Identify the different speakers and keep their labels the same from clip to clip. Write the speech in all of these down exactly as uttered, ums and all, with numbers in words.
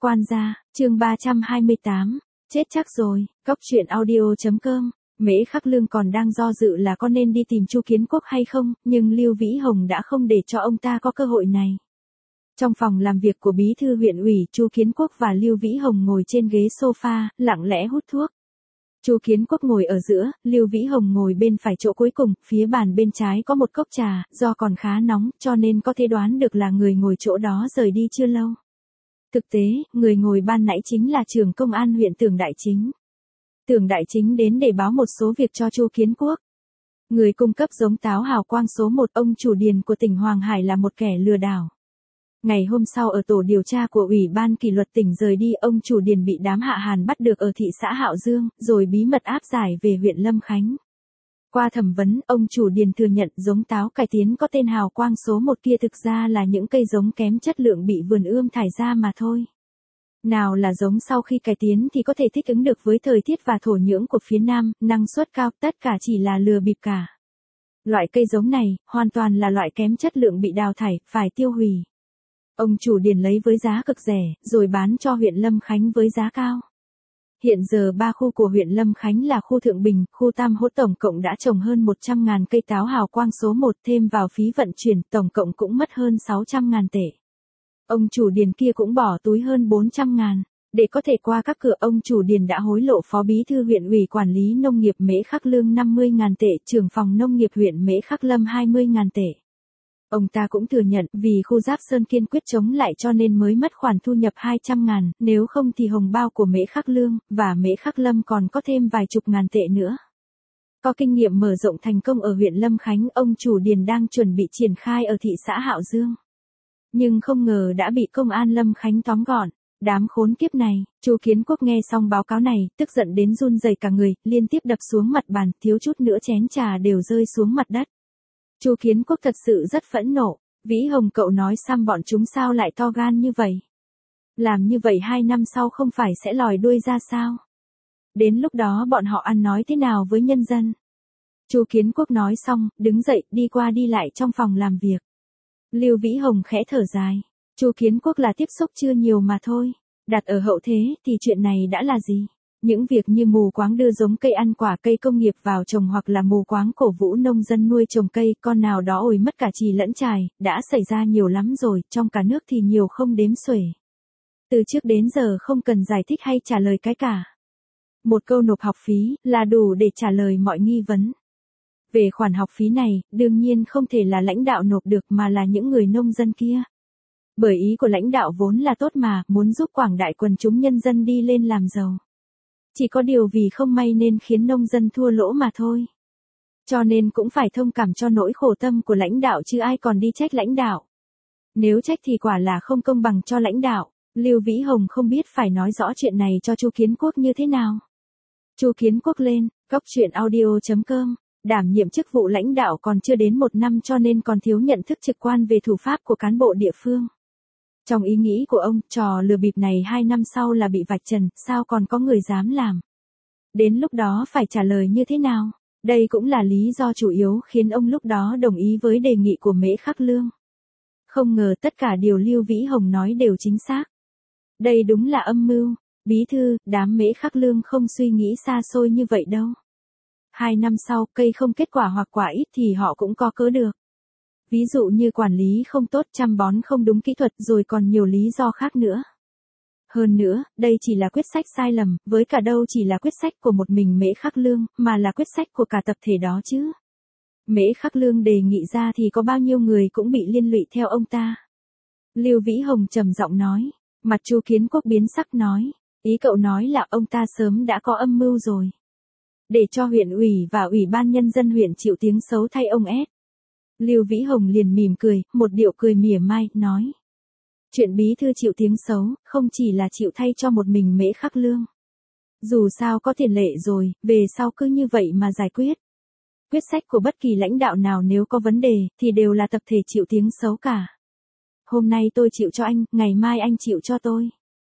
Speaker 1: Quan gia, chương ba trăm hai mươi tám, chết chắc rồi. Cóc truyện audio.com. Mễ Khắc Lương còn đang do dự là có nên đi tìm Chu Kiến Quốc hay không, nhưng Lưu Vĩ Hồng đã không để cho ông ta có cơ hội này. Trong phòng làm việc của bí thư huyện ủy, Chu Kiến Quốc và Lưu Vĩ Hồng ngồi trên ghế sofa, lặng lẽ hút thuốc. Chu Kiến Quốc ngồi ở giữa, Lưu Vĩ Hồng ngồi bên phải chỗ cuối cùng, phía bàn bên trái có một cốc trà, do còn khá nóng, cho nên có thể đoán được là người ngồi chỗ đó rời đi chưa lâu. Thực tế, người ngồi ban nãy chính là trưởng công an huyện Tưởng Đại Chính. Tưởng Đại Chính đến để báo một số việc cho Chu Kiến Quốc. Người cung cấp giống táo hào quang số một, ông chủ điền của tỉnh Hoàng Hải là một kẻ lừa đảo. Ngày hôm sau ở tổ điều tra của Ủy ban kỷ luật tỉnh rời đi, ông chủ điền bị đám Hạ Hàn bắt được ở thị xã Hạo Dương, rồi bí mật áp giải về huyện Lâm Khánh. Qua thẩm vấn, ông chủ điền thừa nhận giống táo cải tiến có tên hào quang số một kia thực ra là những cây giống kém chất lượng bị vườn ươm thải ra mà thôi. Nào là giống sau khi cải tiến thì có thể thích ứng được với thời tiết và thổ nhưỡng của phía Nam, năng suất cao, tất cả chỉ là lừa bịp cả. Loại cây giống này, hoàn toàn là loại kém chất lượng bị đào thải, phải tiêu hủy. Ông chủ điền lấy với giá cực rẻ, rồi bán cho huyện Lâm Khánh với giá cao. Hiện giờ ba khu của huyện Lâm Khánh là khu Thượng Bình, khu Tam Hỗ tổng cộng đã trồng hơn một trăm ngàn cây táo hào quang số một, thêm vào phí vận chuyển, tổng cộng cũng mất hơn sáu trăm ngàn tệ. Ông chủ điền kia cũng bỏ túi hơn bốn trăm ngàn. Để có thể qua các cửa, ông chủ điền đã hối lộ phó bí thư huyện ủy quản lý nông nghiệp Mễ Khắc Lương năm mươi ngàn tệ, trưởng phòng nông nghiệp huyện Mễ Khắc Lâm hai mươi ngàn tệ. Ông ta cũng thừa nhận vì khu Giáp Sơn kiên quyết chống lại cho nên mới mất khoản thu nhập hai trăm ngàn, nếu không thì hồng bao của Mễ Khắc Lương và Mễ Khắc Lâm còn có thêm vài chục ngàn tệ nữa. Có kinh nghiệm mở rộng thành công ở huyện Lâm Khánh, ông chủ điền đang chuẩn bị triển khai ở thị xã Hạo Dương. Nhưng không ngờ đã bị công an Lâm Khánh tóm gọn. Đám khốn kiếp này. Chu Kiến Quốc nghe xong báo cáo này, tức giận đến run rẩy cả người, liên tiếp đập xuống mặt bàn, thiếu chút nữa chén trà đều rơi xuống mặt đất. Chu Kiến Quốc thật sự rất phẫn nộ. Vĩ Hồng cậu nói xăm bọn chúng sao lại to gan như vậy? Làm như vậy hai năm sau không phải sẽ lòi đuôi ra sao? Đến lúc đó bọn họ ăn nói thế nào với nhân dân? Chu Kiến Quốc nói xong, đứng dậy, đi qua đi lại trong phòng làm việc. Lưu Vĩ Hồng khẽ thở dài. Chu Kiến Quốc là tiếp xúc chưa nhiều mà thôi. Đặt ở hậu thế thì chuyện này đã là gì? Những việc như mù quáng đưa giống cây ăn quả, cây công nghiệp vào trồng hoặc là mù quáng cổ vũ nông dân nuôi trồng cây, con nào đó ổi mất cả chì lẫn chài, đã xảy ra nhiều lắm rồi, trong cả nước thì nhiều không đếm xuể. Từ trước đến giờ không cần giải thích hay trả lời cái cả. Một câu nộp học phí là đủ để trả lời mọi nghi vấn. Về khoản học phí này, đương nhiên không thể là lãnh đạo nộp được mà là những người nông dân kia. Bởi ý của lãnh đạo vốn là tốt mà, muốn giúp quảng đại quần chúng nhân dân đi lên làm giàu. Chỉ có điều vì không may nên khiến nông dân thua lỗ mà thôi. Cho nên cũng phải thông cảm cho nỗi khổ tâm của lãnh đạo chứ ai còn đi trách lãnh đạo. Nếu trách thì quả là không công bằng cho lãnh đạo. Lưu Vĩ Hồng không biết phải nói rõ chuyện này cho Chu Kiến Quốc như thế nào. Chu Kiến Quốc lên, cóc truyện audio.com. Đảm nhiệm chức vụ lãnh đạo còn chưa đến một năm cho nên còn thiếu nhận thức trực quan về thủ pháp của cán bộ địa phương. Trong ý nghĩ của ông, trò lừa bịp này hai năm sau là bị vạch trần, sao còn có người dám làm? Đến lúc đó phải trả lời như thế nào? Đây cũng là lý do chủ yếu khiến ông lúc đó đồng ý với đề nghị của Mễ Khắc Lương. Không ngờ tất cả điều Lưu Vĩ Hồng nói đều chính xác. Đây đúng là âm mưu. Bí thư, đám Mễ Khắc Lương không suy nghĩ xa xôi như vậy đâu. Hai năm sau, cây không kết quả hoặc quả ít thì họ cũng có cớ được. Ví dụ như quản lý không tốt, chăm bón không đúng kỹ thuật, rồi còn nhiều lý do khác nữa. Hơn nữa, đây chỉ là quyết sách sai lầm, với cả đâu chỉ là quyết sách của một mình Mễ Khắc Lương, mà là quyết sách của cả tập thể đó chứ. Mễ Khắc Lương đề nghị ra thì có bao nhiêu người cũng bị liên lụy theo ông ta. Lưu Vĩ Hồng trầm giọng nói. Mặt Chu Kiến Quốc biến sắc nói. Ý cậu nói là ông ta sớm đã có âm mưu rồi. Để cho huyện ủy và ủy ban nhân dân huyện chịu tiếng xấu thay ông ép. Lưu Vĩ Hồng liền mỉm cười, một điệu cười mỉa mai, nói. Chuyện bí thư chịu tiếng xấu, không chỉ là chịu thay cho một mình Mễ Khắc Lương. Dù sao có tiền lệ rồi, về sau cứ như vậy mà giải quyết. Quyết sách của bất kỳ lãnh đạo nào nếu có vấn đề, thì đều là tập thể chịu tiếng xấu cả. Hôm nay tôi chịu cho anh, ngày mai anh chịu cho tôi.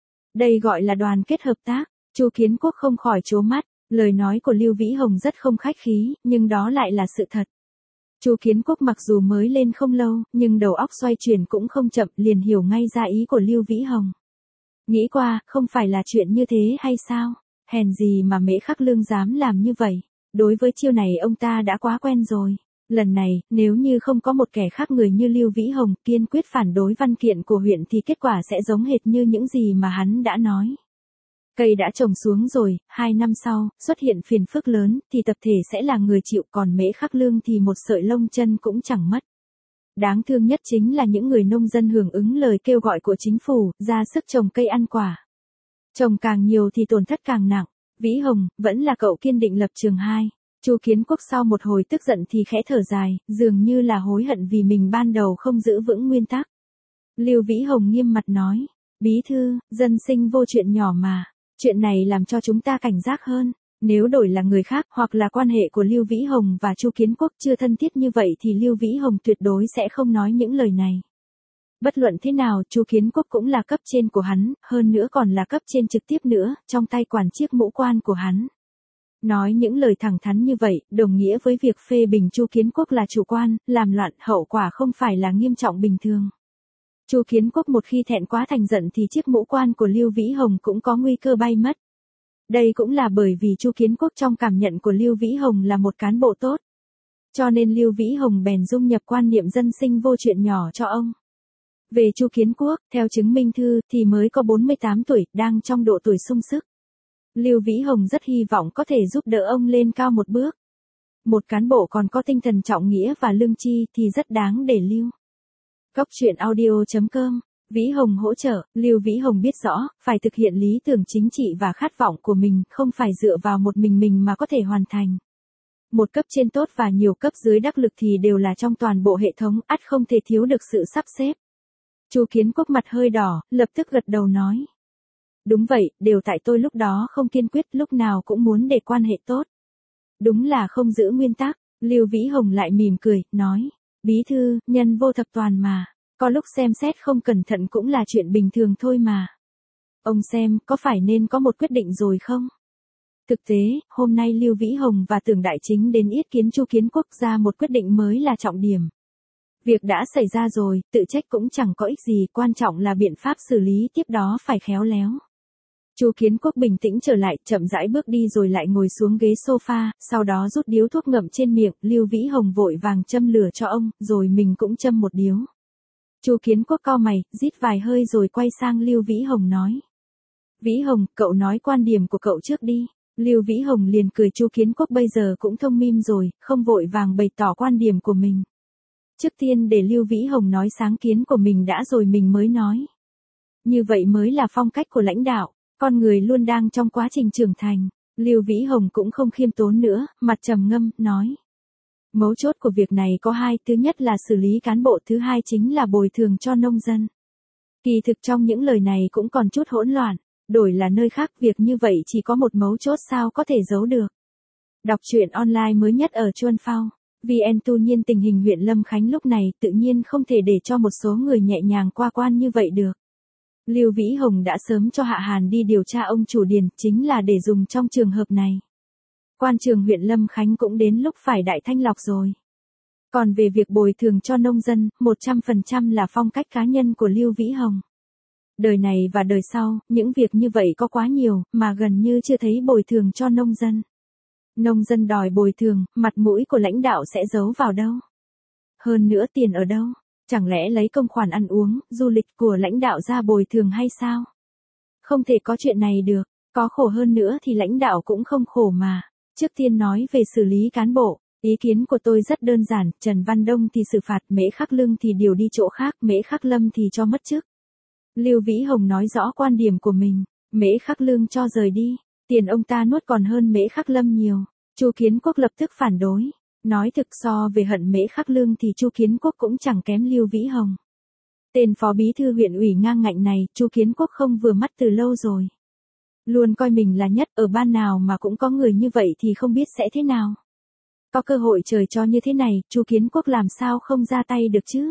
Speaker 1: Đây gọi là đoàn kết hợp tác. Chu Kiến Quốc không khỏi trố mắt. Lời nói của Lưu Vĩ Hồng rất không khách khí, nhưng đó lại là sự thật. Chu Kiến Quốc mặc dù mới lên không lâu, nhưng đầu óc xoay chuyển cũng không chậm, liền hiểu ngay ra ý của Lưu Vĩ Hồng. Nghĩ qua, không phải là chuyện như thế hay sao? Hèn gì mà Mễ Khắc Lương dám làm như vậy. Đối với chiêu này ông ta đã quá quen rồi. Lần này, nếu như không có một kẻ khác người như Lưu Vĩ Hồng kiên quyết phản đối văn kiện của huyện thì kết quả sẽ giống hệt như những gì mà hắn đã nói. Cây đã trồng xuống rồi, hai năm sau, xuất hiện phiền phức lớn, thì tập thể sẽ là người chịu, còn Mễ Khắc Lương thì một sợi lông chân cũng chẳng mất. Đáng thương nhất chính là những người nông dân hưởng ứng lời kêu gọi của chính phủ, ra sức trồng cây ăn quả. Trồng càng nhiều thì tổn thất càng nặng. Vĩ Hồng, vẫn là cậu kiên định lập trường hai. Chu Kiến Quốc sau một hồi tức giận thì khẽ thở dài, dường như là hối hận vì mình ban đầu không giữ vững nguyên tắc. Lưu Vĩ Hồng nghiêm mặt nói, bí thư, dân sinh vô chuyện nhỏ mà. Chuyện này làm cho chúng ta cảnh giác hơn. Nếu đổi là người khác hoặc là quan hệ của Lưu Vĩ Hồng và Chu Kiến Quốc chưa thân thiết như vậy thì Lưu Vĩ Hồng tuyệt đối sẽ không nói những lời này. Bất luận thế nào, Chu Kiến Quốc cũng là cấp trên của hắn, hơn nữa còn là cấp trên trực tiếp nữa, trong tay quản chiếc mũ quan của hắn. Nói những lời thẳng thắn như vậy, đồng nghĩa với việc phê bình Chu Kiến Quốc là chủ quan, làm loạn, hậu quả không phải là nghiêm trọng bình thường. Chu Kiến Quốc một khi thẹn quá thành giận thì chiếc mũ quan của Lưu Vĩ Hồng cũng có nguy cơ bay mất. Đây cũng là bởi vì Chu Kiến Quốc trong cảm nhận của Lưu Vĩ Hồng là một cán bộ tốt. Cho nên Lưu Vĩ Hồng bèn dung nhập quan niệm dân sinh vô chuyện nhỏ cho ông. Về Chu Kiến Quốc, theo chứng minh thư thì mới có bốn mươi tám tuổi, đang trong độ tuổi sung sức. Lưu Vĩ Hồng rất hy vọng có thể giúp đỡ ông lên cao một bước. Một cán bộ còn có tinh thần trọng nghĩa và lương tri thì rất đáng để lưu. Góc truyện audio chấm com, Vĩ Hồng hỗ trợ. Lưu Vĩ Hồng biết rõ, phải thực hiện lý tưởng chính trị và khát vọng của mình, không phải dựa vào một mình mình mà có thể hoàn thành. Một cấp trên tốt và nhiều cấp dưới đắc lực thì đều là trong toàn bộ hệ thống, ắt không thể thiếu được sự sắp xếp. Chu Kiến Quốc mặt hơi đỏ, lập tức gật đầu nói. Đúng vậy, đều tại tôi lúc đó không kiên quyết, lúc nào cũng muốn để quan hệ tốt. Đúng là không giữ nguyên tắc. Lưu Vĩ Hồng lại mỉm cười, nói. Bí thư, nhân vô thập toàn mà. Có lúc xem xét không cẩn thận cũng là chuyện bình thường thôi mà. Ông xem, có phải nên có một quyết định rồi không? Thực tế, hôm nay Lưu Vĩ Hồng và Tưởng Đại Chính đến yết kiến Chu Kiến Quốc ra một quyết định mới là trọng điểm. Việc đã xảy ra rồi, tự trách cũng chẳng có ích gì, quan trọng là biện pháp xử lý tiếp đó phải khéo léo. Chu Kiến Quốc bình tĩnh trở lại, chậm rãi bước đi rồi lại ngồi xuống ghế sofa, sau đó rút điếu thuốc ngậm trên miệng, Lưu Vĩ Hồng vội vàng châm lửa cho ông, rồi mình cũng châm một điếu. Chu Kiến Quốc cau mày, rít vài hơi rồi quay sang Lưu Vĩ Hồng nói. Vĩ Hồng, cậu nói quan điểm của cậu trước đi. Lưu Vĩ Hồng liền cười, Chu Kiến Quốc bây giờ cũng thông minh rồi, không vội vàng bày tỏ quan điểm của mình. Trước tiên để Lưu Vĩ Hồng nói sáng kiến của mình đã rồi mình mới nói. Như vậy mới là phong cách của lãnh đạo, con người luôn đang trong quá trình trưởng thành. Lưu Vĩ Hồng cũng không khiêm tốn nữa, mặt trầm ngâm, nói. Mấu chốt của việc này có hai, thứ nhất là xử lý cán bộ, thứ hai chính là bồi thường cho nông dân. Kỳ thực trong những lời này cũng còn chút hỗn loạn, đổi là nơi khác việc như vậy chỉ có một mấu chốt sao có thể giấu được. Đọc truyện online mới nhất ở Chuan Phao. vê en tu nhiên tình hình huyện Lâm Khánh lúc này tự nhiên không thể để cho một số người nhẹ nhàng qua quan như vậy được. Lưu Vĩ Hồng đã sớm cho Hạ Hàn đi điều tra ông chủ điền, chính là để dùng trong trường hợp này. Quan trường huyện Lâm Khánh cũng đến lúc phải đại thanh lọc rồi. Còn về việc bồi thường cho nông dân, một trăm phần trăm là phong cách cá nhân của Lưu Vĩ Hồng. Đời này và đời sau, những việc như vậy có quá nhiều, mà gần như chưa thấy bồi thường cho nông dân. Nông dân đòi bồi thường, mặt mũi của lãnh đạo sẽ giấu vào đâu? Hơn nữa tiền ở đâu? Chẳng lẽ lấy công khoản ăn uống, du lịch của lãnh đạo ra bồi thường hay sao? Không thể có chuyện này được, có khổ hơn nữa thì lãnh đạo cũng không khổ mà. Trước tiên nói về xử lý cán bộ, ý kiến của tôi rất đơn giản, Trần Văn Đông thì xử phạt, Mễ Khắc Lương thì điều đi chỗ khác, Mễ Khắc Lâm thì cho mất chức. Lưu Vĩ Hồng nói rõ quan điểm của mình, Mễ Khắc Lương cho rời đi, tiền ông ta nuốt còn hơn Mễ Khắc Lâm nhiều. Chu Kiến Quốc lập tức phản đối, nói thực so về hận Mễ Khắc Lương thì Chu Kiến Quốc cũng chẳng kém Lưu Vĩ Hồng. Tên phó bí thư huyện ủy ngang ngạnh này, Chu Kiến Quốc không vừa mắt từ lâu rồi. Luôn coi mình là nhất, ở ban nào mà cũng có người như vậy thì không biết sẽ thế nào. Có cơ hội trời cho như thế này, Chu Kiến Quốc làm sao không ra tay được chứ?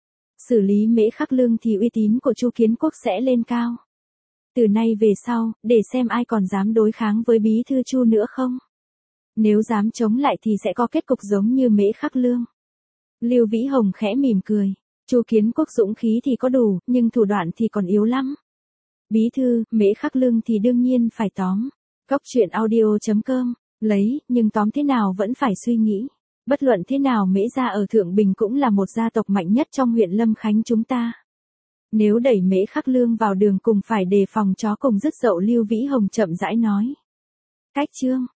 Speaker 1: Xử lý Mễ Khắc Lương thì uy tín của Chu Kiến Quốc sẽ lên cao. Từ nay về sau, để xem ai còn dám đối kháng với bí thư Chu nữa không? Nếu dám chống lại thì sẽ có kết cục giống như Mễ Khắc Lương. Lưu Vĩ Hồng khẽ mỉm cười. Chu Kiến Quốc dũng khí thì có đủ, nhưng thủ đoạn thì còn yếu lắm. Bí thư, Mễ Khắc Lương thì đương nhiên phải tóm. Cốc truyện audio chấm com, lấy, nhưng tóm thế nào vẫn phải suy nghĩ. Bất luận thế nào Mễ gia ở Thượng Bình cũng là một gia tộc mạnh nhất trong huyện Lâm Khánh chúng ta. Nếu đẩy Mễ Khắc Lương vào đường cùng phải đề phòng chó cùng dứt dậu. Lưu Vĩ Hồng chậm rãi nói. Cách chương.